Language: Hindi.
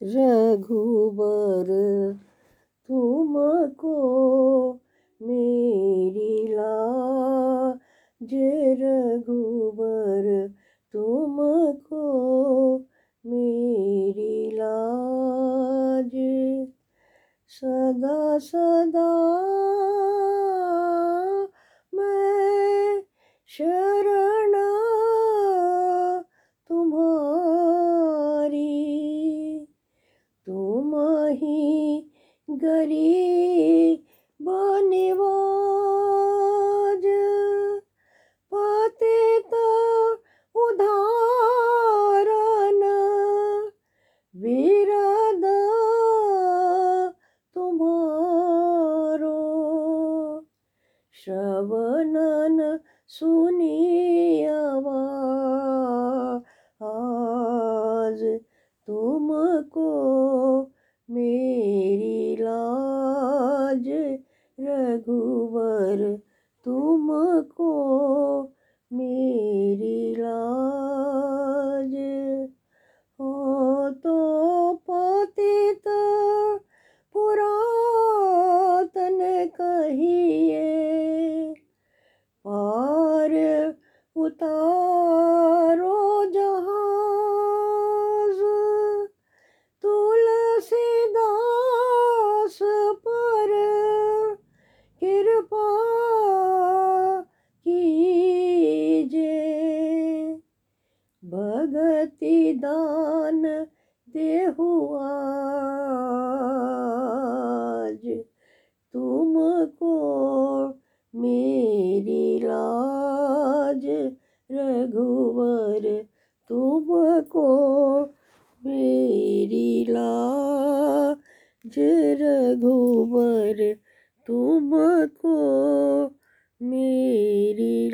रघुबर तुमको मेरी लाज, रघुबर तुमको मेरी लाज। सदा सदा मैं शरण तुम्हारी, तुम ही गरीब निवाज, पतित उद्धारण विरद तुम्हारो। श्रवणन सुनियवा आज, तुमको मेरी लाज, रघुवर तुमको मेरी लाज। हो तो पतित पुरातन कहिए, पार उतारो जहाज, तुलसीदास पर कृपा कीजिए, भगति दान देहु आज, तुमको मेरी लाज, रघुवर तुमको मेरी लाज, रघुवर तुमको मेरी